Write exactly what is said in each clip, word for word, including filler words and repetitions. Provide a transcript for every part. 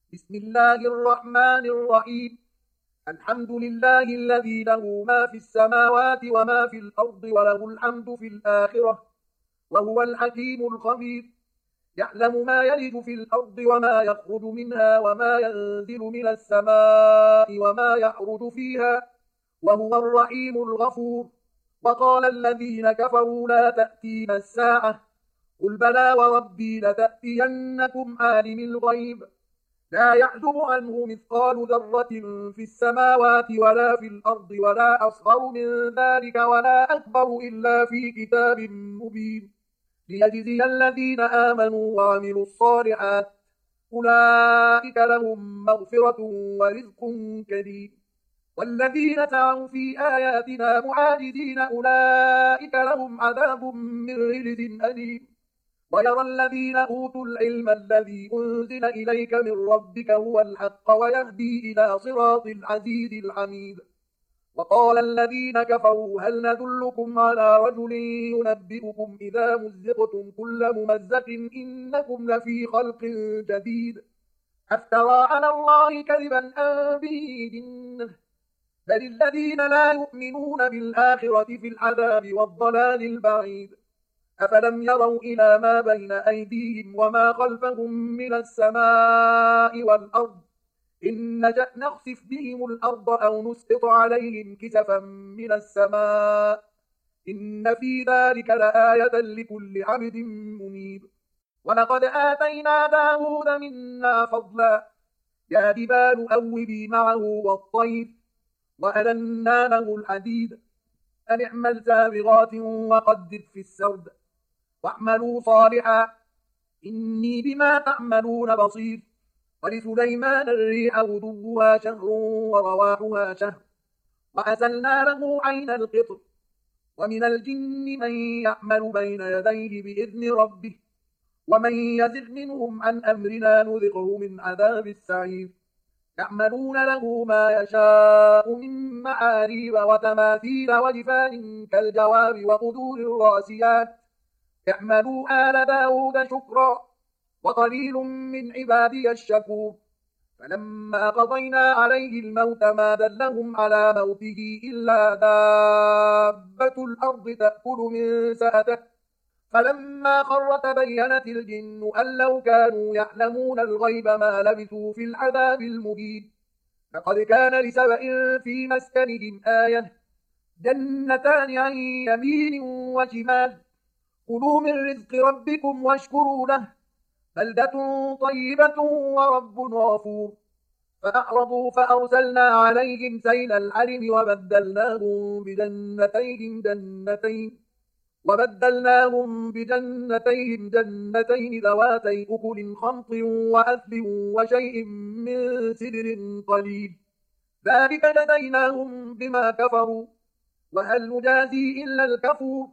بسم الله الرحمن الرحيم. الحمد لله الذي له ما في السماوات وما في الأرض وله الحمد في الآخرة وهو الحكيم الخبير. يعلم ما يلج في الأرض وما يخرج منها وما ينزل من السماء وما يعرج فيها وهو الرحيم الغفور. وقال الذين كفروا لا تأتينا الساعة قل بلى وربي لتأتينكم عالم الغيب لا يعزب عنه مثقال ذرة في السماوات ولا في الأرض ولا أصغر من ذلك ولا أكبر إلا في كتاب مبين ليجزي الذين آمنوا وعملوا الصالحات أولئك لهم مغفرة ورزق كريم. والذين سعوا في آياتنا معاجزين أولئك لهم عذاب من رجز أليم. ويرى الذين أوتوا العلم الذي أنزل إليك من ربك هو الحق ويهدي إلى صراط العزيز الحميد. وقال الذين كفروا هل ندلكم على رجل ينبئكم إذا مزقتم كل ممزق إنكم لفي خلق جديد أفترى على الله كذبا أم به جنة بل الذين لا يؤمنون بالآخرة في العذاب والضلال البعيد. أفلم يروا إلى ما بين أيديهم وما خلفهم من السماء والأرض إن نشأ نخسف بهم الأرض أو نسقط عليهم كسفا من السماء إن في ذلك لآية لكل عبد منيب. ولقد آتينا داود منا فضلا يا جبال أوبي معه والطير وألنا له الحديد أن اعمل سابغات وقدر في السرد واعملوا صالحا إني بما تعملون بصير. ولسليمان الريح غدوها شهر ورواحها شهر وأسلنا له عين القطر ومن الجن من يعمل بين يديه بإذن ربه ومن يزغ منهم عن أمرنا نذقه من عذاب السعير. يعملون له ما يشاء من معاريب وتماثيل وجفان كالجواب وقدور الراسيات اعملوا آل داود شكرا وقليل من عبادي الشكور. فلما قضينا عليه الموت ما دلهم على موته إلا دابة الأرض تأكل من سأته فلما خر تبينت الجن أن لو كانوا يعلمون الغيب ما لبثوا في العذاب المهين. لقد كان لسبإ في مسكنهم آية جنتان عن يمين وشمال كلوا من رزق ربكم واشكروا له بلدة طيبة ورب غفور. فأعرضوا فأرسلنا عليهم سيل العرم وبدلناهم بجنتيهم جنتين وبدلناهم بجنتيهم جنتين ذواتي أكل خمط وأثل وشيء من سدر قليل ذلك جزيناهم بما كفروا وهل نجازي إلا الكفور.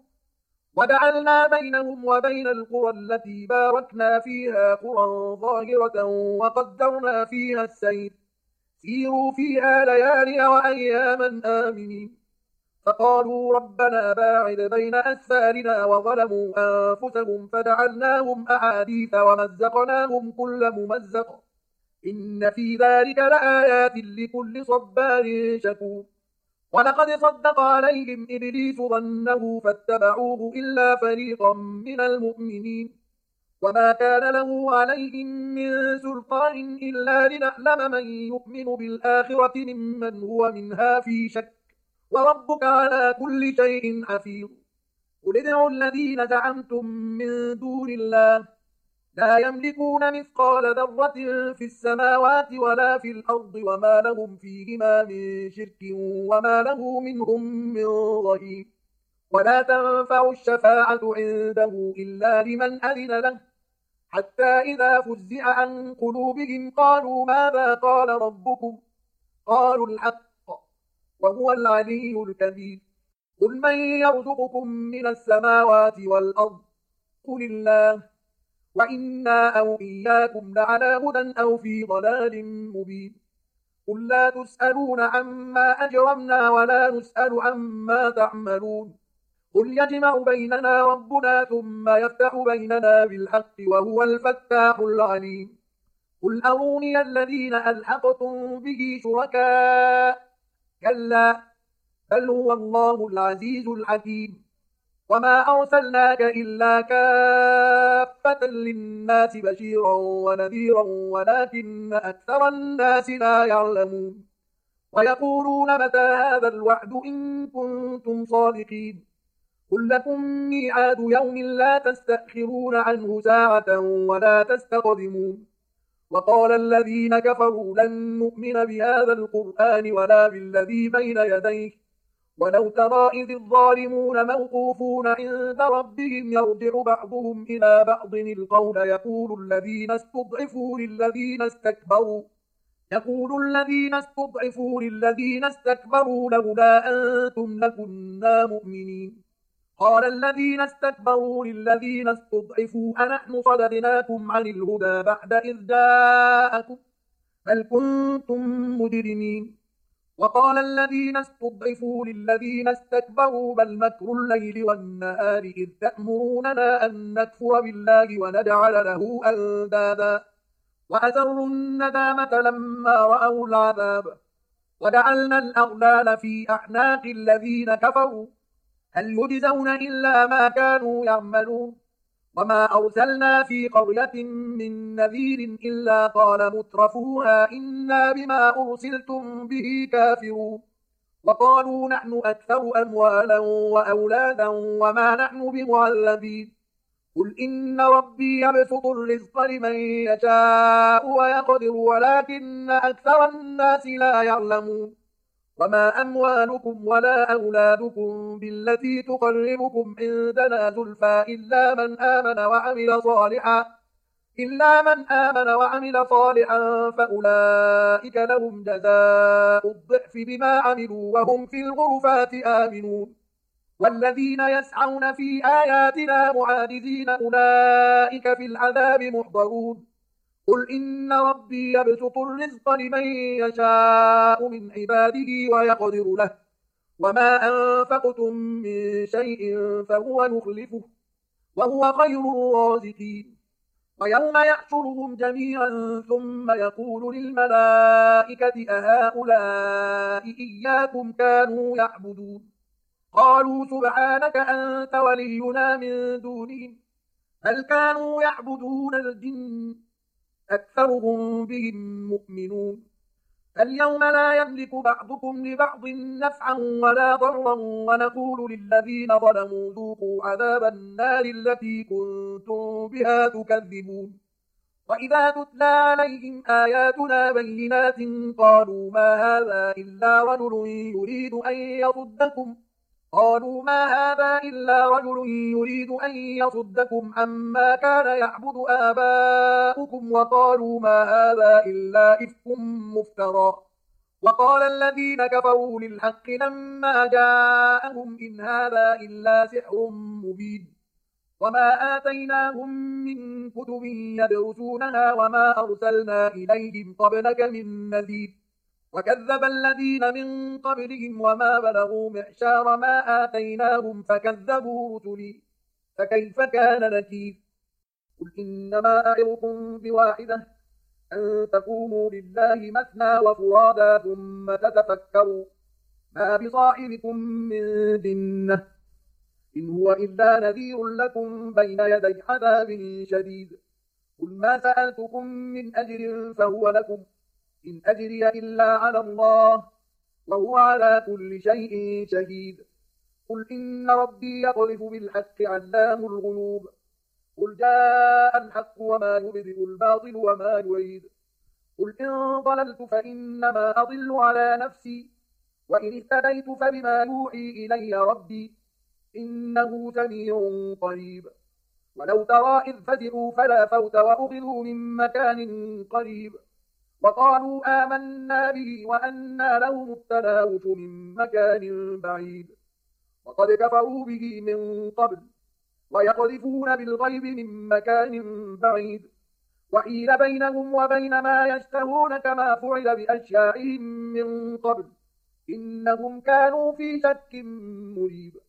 وجعلنا بينهم وبين القرى التي باركنا فيها قرى ظاهرة وقدرنا فيها السير سيروا فيها ليالي وأياما آمنين. فقالوا ربنا باعد بين أسفارنا وظلموا أنفسهم فجعلناهم أحاديث ومزقناهم كل ممزق إن في ذلك لآيات لكل صبار شكور. ولقد صدق عليهم إبليس ظنه فاتبعوه إلا فريقا من المؤمنين وما كان له عليهم من سلطان إلا لنعلم من يؤمن بالآخرة ممن هو منها في شك وربك على كل شيء حفيظ. قل ادعوا الذين زعمتم من دون الله لا يملكون مثقال ذرة في السماوات ولا في الأرض وما لهم فيهما من شرك وما له منهم من ظهير. ولا تنفع الشفاعة عنده إلا لمن أذن له حتى إذا فزع عن قلوبهم قالوا ماذا قال ربكم قالوا الحق وهو العلي الكبير. قل من يرزقكم من السماوات والأرض قل الله وإنا أو إياكم لعلى هدى أو في ضلال مبين. قل لا تسألون عما أجرمنا ولا نسأل عما تعملون قل يجمع بيننا ربنا ثم يفتح بيننا بالحق وهو الفتاح العليم. قل أروني الذين ألحقتم به شركاء كلا بل هو الله العزيز الحكيم وما أرسلناك إلا كافة للناس بشيرا ونذيرا ولكن أكثر الناس لا يعلمون ويقولون متى هذا الوعد إن كنتم صادقين قل لكم ميعاد يوم لا تستأخرون عنه ساعة ولا تستقدمون وقال الذين كفروا لن نؤمن بهذا القرآن ولا بالذي بين يديه ولو ترى إذ الظالمون موقوفون عند ربهم يرجع بعضهم إلى بعض القول يقول الذين استضعفوا للذين استكبروا يقول الذين استضعفوا للذين استكبروا لولا أنتم لكنا مؤمنين قال الذين استكبروا للذين استضعفوا أنحن صددناكم عن الهدى بعد إذ جاءكم بل كنتم مجرمين وقال الذين استضعفوا للذين استكبروا بل مكر الليل والنهار إذ تأمروننا أن نكفر بالله ونجعل له أندادا وأسروا الندامة لما رأوا العذاب وجعلنا الأغلال في أعناق الذين كفروا هل يجزون إلا ما كانوا يعملون وما أرسلنا في قرية من نذير إلا قال مترفوها إنا بما أرسلتم به كافرون وقالوا نحن أكثر أموالا وأولادا وما نحن بمعذبين قل إن ربي يبسط الرزق لمن يشاء ويقدر ولكن أكثر الناس لا يعلمون وما أموالكم ولا أولادكم بالتي تقربكم عندنا زلفى إلا من آمن وعمل صالحا إلا من آمن وعمل صالحا فأولئك لهم جزاء الضعف بما عملوا وهم في الغرفات آمنون والذين يسعون في آياتنا معاجزين أولئك في العذاب محضرون قل إن ربي يبسط الرزق لمن يشاء من عباده ويقدر له وما أنفقتم من شيء فهو يخلفه وهو خير الرازقين ويوم يحشرهم جميعا ثم يقول للملائكة أهؤلاء إياكم كانوا يعبدون قالوا سبحانك أنت ولينا من دونهم بل كانوا يعبدون الجن أكثرهم بهم مؤمنون اليوم لا يملك بعضكم لبعض نفعا ولا ضرا ونقول للذين ظلموا ذوقوا عذاب النار التي كنتم بها تكذبون وإذا تتلى عليهم آياتنا بينات قالوا ما هذا إلا رجل يريد أن يصدكم قالوا ما هذا إلا رجل يريد أن يصدكم عما كان يعبد آباؤكم وقالوا ما هذا إلا إفك مفترى وقال الذين كفروا للحق لما جاءهم إن هذا إلا سحر مبين وما آتيناهم من كتب يدرسونها وما أرسلنا إليهم قبلك من نذير وكذب الذين من قبلهم وما بلغوا معشار ما آتيناهم فكذبوا رسلي فكيف كان نكير قل إنما أعظكم بواحدة أن تقوموا لله مثنى وفرادا ثم تتفكروا ما بصاحبكم من جنة إن هو إلا نذير لكم بين يدي عذاب شديد قل ما سألتكم من أجر فهو لكم إن أجري إلا على الله وهو على كل شيء شهيد قل إن ربي يقذف بالحق علام الغيوب قل جاء الحق وما يبدئ الباطل وما يعيد قل إن ضللت فإنما أضل على نفسي وإن اهتديت فبما يوحي إلي ربي إنه سميع قريب ولو ترى إذ فزعوا فلا فوت وأخذوا من مكان قريب وقالوا آمنا به وأنى لهم التناوش من مكان بعيد وقد كفروا به من قبل ويقذفون بالغيب من مكان بعيد وحيل بينهم وبين ما يشتهون كما فعل بأشياعهم من قبل إنهم كانوا في شك مريب